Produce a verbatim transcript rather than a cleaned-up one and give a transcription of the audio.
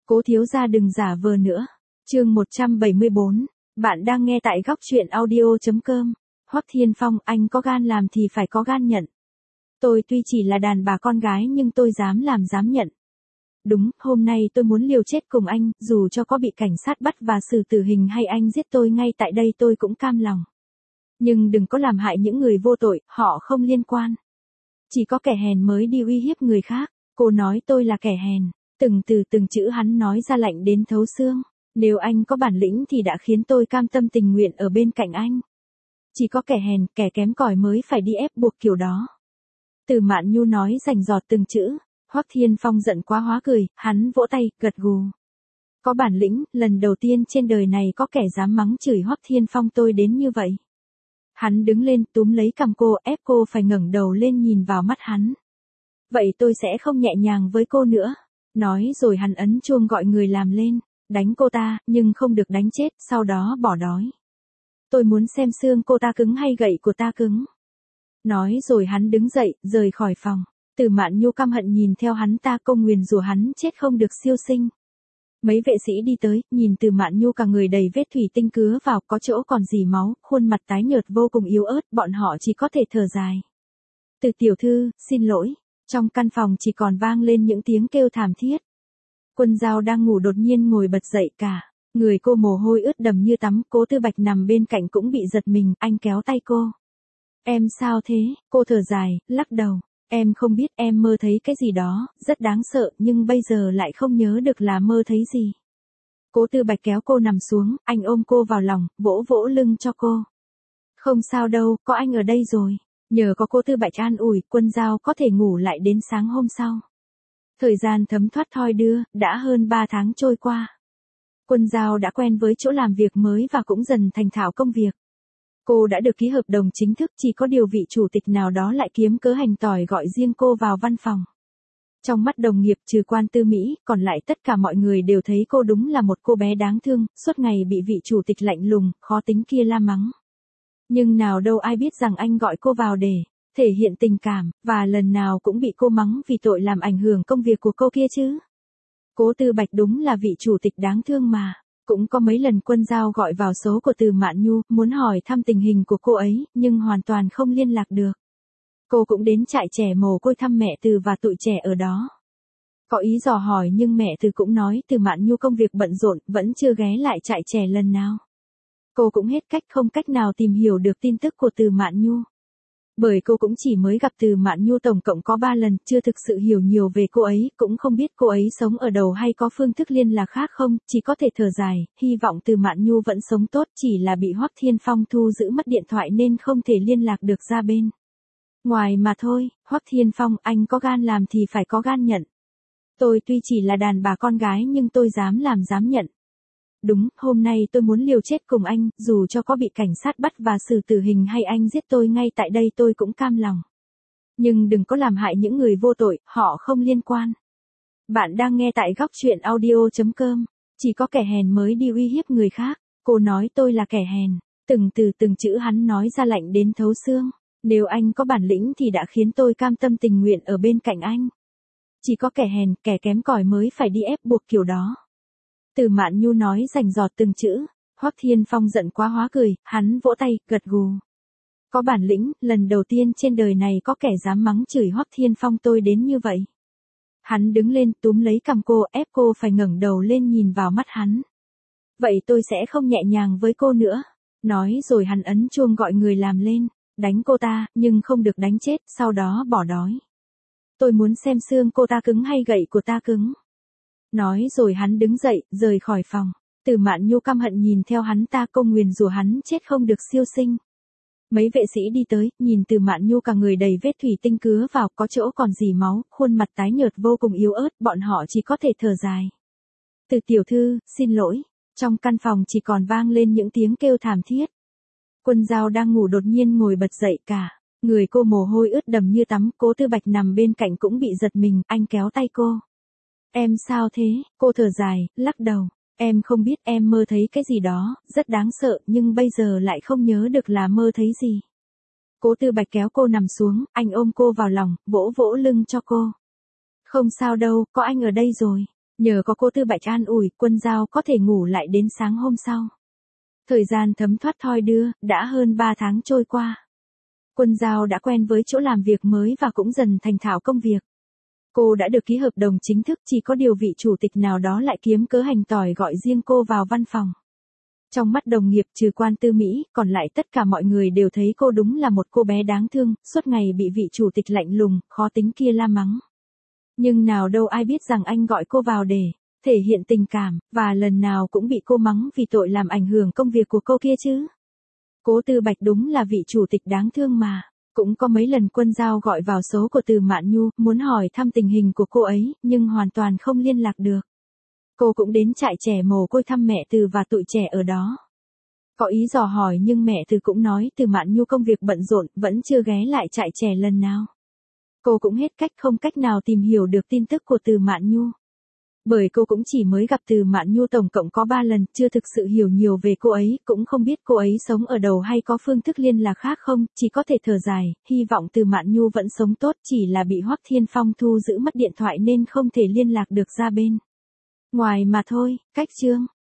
Cố thiếu gia đừng giả vờ nữa. Chương một trăm bảy mươi bốn. Bạn đang nghe tại góc truyện audio chấm com. Hoắc Thiên Phong, anh có gan làm thì phải có gan nhận. Tôi tuy chỉ là đàn bà con gái nhưng tôi dám làm dám nhận. Đúng, hôm nay tôi muốn liều chết cùng anh, dù cho có bị cảnh sát bắt và xử tử hình hay anh giết tôi ngay tại đây tôi cũng cam lòng. Nhưng đừng có làm hại những người vô tội, họ không liên quan. Chỉ có kẻ hèn mới đi uy hiếp người khác. Cô nói tôi là kẻ hèn. Từng từ từng chữ hắn nói ra lạnh đến thấu xương. Nếu anh có bản lĩnh thì đã khiến tôi cam tâm tình nguyện ở bên cạnh anh. Chỉ có kẻ hèn, kẻ kém cỏi mới phải đi ép buộc kiểu đó. Từ Mạn Nhu nói rành rọt từng chữ. Hoắc Thiên Phong giận quá hóa cười, hắn vỗ tay, gật gù. Có bản lĩnh, lần đầu tiên trên đời này có kẻ dám mắng chửi Hoắc Thiên Phong tôi đến như vậy. Hắn đứng lên túm lấy cằm cô, ép cô phải ngẩng đầu lên nhìn vào mắt hắn. Vậy tôi sẽ không nhẹ nhàng với cô nữa. Nói rồi hắn ấn chuông gọi người làm lên, đánh cô ta, nhưng không được đánh chết, sau đó bỏ đói. Tôi muốn xem xương cô ta cứng hay gậy của ta cứng. Nói rồi hắn đứng dậy, rời khỏi phòng. Từ Mạn Nhu căm hận nhìn theo hắn ta công nguyền rủa hắn chết không được siêu sinh. Mấy vệ sĩ đi tới, nhìn Từ Mạn Nhu cả người đầy vết thủy tinh cứa vào, có chỗ còn dì máu, khuôn mặt tái nhợt vô cùng yếu ớt, bọn họ chỉ có thể thở dài. Từ tiểu thư, xin lỗi. Trong căn phòng chỉ còn vang lên những tiếng kêu thảm thiết. Quân Giao đang ngủ đột nhiên ngồi bật dậy cả. Người cô mồ hôi ướt đầm như tắm, Cố Tư Bạch nằm bên cạnh cũng bị giật mình, anh kéo tay cô. Em sao thế? Cô thở dài, lắc đầu. Em không biết, em mơ thấy cái gì đó, rất đáng sợ, nhưng bây giờ lại không nhớ được là mơ thấy gì. Cố Tư Bạch kéo cô nằm xuống, anh ôm cô vào lòng, vỗ vỗ lưng cho cô. Không sao đâu, có anh ở đây rồi. Nhờ có Cố Tư Bạch an ủi, Quân Giao có thể ngủ lại đến sáng hôm sau. Thời gian thấm thoát thoi đưa, đã hơn ba tháng trôi qua. Quân Giao đã quen với chỗ làm việc mới và cũng dần thành thạo công việc. Cô đã được ký hợp đồng chính thức, chỉ có điều vị chủ tịch nào đó lại kiếm cớ hành tỏi gọi riêng cô vào văn phòng. Trong mắt đồng nghiệp trừ Quan Tư Mỹ, còn lại tất cả mọi người đều thấy cô đúng là một cô bé đáng thương, suốt ngày bị vị chủ tịch lạnh lùng, khó tính kia la mắng. Nhưng nào đâu ai biết rằng anh gọi cô vào để thể hiện tình cảm, và lần nào cũng bị cô mắng vì tội làm ảnh hưởng công việc của cô kia chứ. Cố Tư Bạch đúng là vị chủ tịch đáng thương mà. Cũng có mấy lần Quân Giao gọi vào số của Từ Mạn Nhu, muốn hỏi thăm tình hình của cô ấy, nhưng hoàn toàn không liên lạc được. Cô cũng đến trại trẻ mồ côi thăm mẹ Từ và tụi trẻ ở đó. Có ý dò hỏi nhưng mẹ Từ cũng nói Từ Mạn Nhu công việc bận rộn, vẫn chưa ghé lại trại trẻ lần nào. Cô cũng hết cách không cách nào tìm hiểu được tin tức của Từ Mạn Nhu. Bởi cô cũng chỉ mới gặp Từ Mạn Nhu tổng cộng có ba lần, chưa thực sự hiểu nhiều về cô ấy, cũng không biết cô ấy sống ở đâu hay có phương thức liên lạc khác không, chỉ có thể thở dài, hy vọng Từ Mạn Nhu vẫn sống tốt, chỉ là bị Hoắc Thiên Phong thu giữ mất điện thoại nên không thể liên lạc được ra bên ngoài mà thôi. Hoắc Thiên Phong, anh có gan làm thì phải có gan nhận. Tôi tuy chỉ là đàn bà con gái nhưng tôi dám làm dám nhận. Đúng, hôm nay tôi muốn liều chết cùng anh, dù cho có bị cảnh sát bắt và xử tử hình hay anh giết tôi ngay tại đây tôi cũng cam lòng. Nhưng đừng có làm hại những người vô tội, họ không liên quan. Bạn đang nghe tại góc truyện audio chấm com. Chỉ có kẻ hèn mới đi uy hiếp người khác. Cô nói tôi là kẻ hèn. Từng từ từng chữ hắn nói ra lạnh đến thấu xương. Nếu anh có bản lĩnh thì đã khiến tôi cam tâm tình nguyện ở bên cạnh anh. Chỉ có kẻ hèn, kẻ kém cỏi mới phải đi ép buộc kiểu đó. Từ Mạn Nhu nói rành rọt từng chữ. Hoắc Thiên Phong giận quá hóa cười, hắn vỗ tay, gật gù. Có bản lĩnh, lần đầu tiên trên đời này có kẻ dám mắng chửi Hoắc Thiên Phong tôi đến như vậy. Hắn đứng lên túm lấy cằm cô, ép cô phải ngẩng đầu lên nhìn vào mắt hắn. Vậy tôi sẽ không nhẹ nhàng với cô nữa. Nói rồi hắn ấn chuông gọi người làm lên, đánh cô ta, nhưng không được đánh chết, sau đó bỏ đói. Tôi muốn xem xương cô ta cứng hay gậy của ta cứng. Nói rồi hắn đứng dậy, rời khỏi phòng. Từ Mạn Nhu căm hận nhìn theo hắn ta công nguyền rủa hắn chết không được siêu sinh. Mấy vệ sĩ đi tới, nhìn Từ Mạn Nhu cả người đầy vết thủy tinh cứa vào, có chỗ còn dì máu, khuôn mặt tái nhợt vô cùng yếu ớt, bọn họ chỉ có thể thở dài. Từ tiểu thư, xin lỗi. Trong căn phòng chỉ còn vang lên những tiếng kêu thảm thiết. Quân Giao đang ngủ đột nhiên ngồi bật dậy cả. Người cô mồ hôi ướt đầm như tắm, Cố Tư Bạch nằm bên cạnh cũng bị giật mình, anh kéo tay cô. Em sao thế? Cô thở dài, lắc đầu. Em không biết, em mơ thấy cái gì đó, rất đáng sợ, nhưng bây giờ lại không nhớ được là mơ thấy gì. Cố Tư Bạch kéo cô nằm xuống, anh ôm cô vào lòng, vỗ vỗ lưng cho cô. Không sao đâu, có anh ở đây rồi. Nhờ có cô Tư Bạch an ủi, Quân Giao có thể ngủ lại đến sáng hôm sau. Thời gian thấm thoát thoi đưa, đã hơn ba tháng trôi qua. Quân Giao đã quen với chỗ làm việc mới và cũng dần thành thạo công việc. Cô đã được ký hợp đồng chính thức, chỉ có điều vị chủ tịch nào đó lại kiếm cớ hành tỏi gọi riêng cô vào văn phòng. Trong mắt đồng nghiệp trừ Quan Tư Mỹ, còn lại tất cả mọi người đều thấy cô đúng là một cô bé đáng thương, suốt ngày bị vị chủ tịch lạnh lùng, khó tính kia la mắng. Nhưng nào đâu ai biết rằng anh gọi cô vào để thể hiện tình cảm, và lần nào cũng bị cô mắng vì tội làm ảnh hưởng công việc của cô kia chứ. Cố Tư Bạch đúng là vị chủ tịch đáng thương mà. Cũng có mấy lần Quân Giao gọi vào số của Từ Mạn Nhu, muốn hỏi thăm tình hình của cô ấy, nhưng hoàn toàn không liên lạc được. Cô cũng đến trại trẻ mồ côi thăm mẹ Từ và tụi trẻ ở đó. Có ý dò hỏi nhưng mẹ Từ cũng nói Từ Mạn Nhu công việc bận rộn, vẫn chưa ghé lại trại trẻ lần nào. Cô cũng hết cách không cách nào tìm hiểu được tin tức của Từ Mạn Nhu. Bởi cô cũng chỉ mới gặp Từ Mạn Nhu tổng cộng có ba lần, chưa thực sự hiểu nhiều về cô ấy, cũng không biết cô ấy sống ở đâu hay có phương thức liên lạc khác không, chỉ có thể thở dài, hy vọng Từ Mạn Nhu vẫn sống tốt, chỉ là bị Hoắc Thiên Phong thu giữ mất điện thoại nên không thể liên lạc được ra bên ngoài mà thôi. Cách chương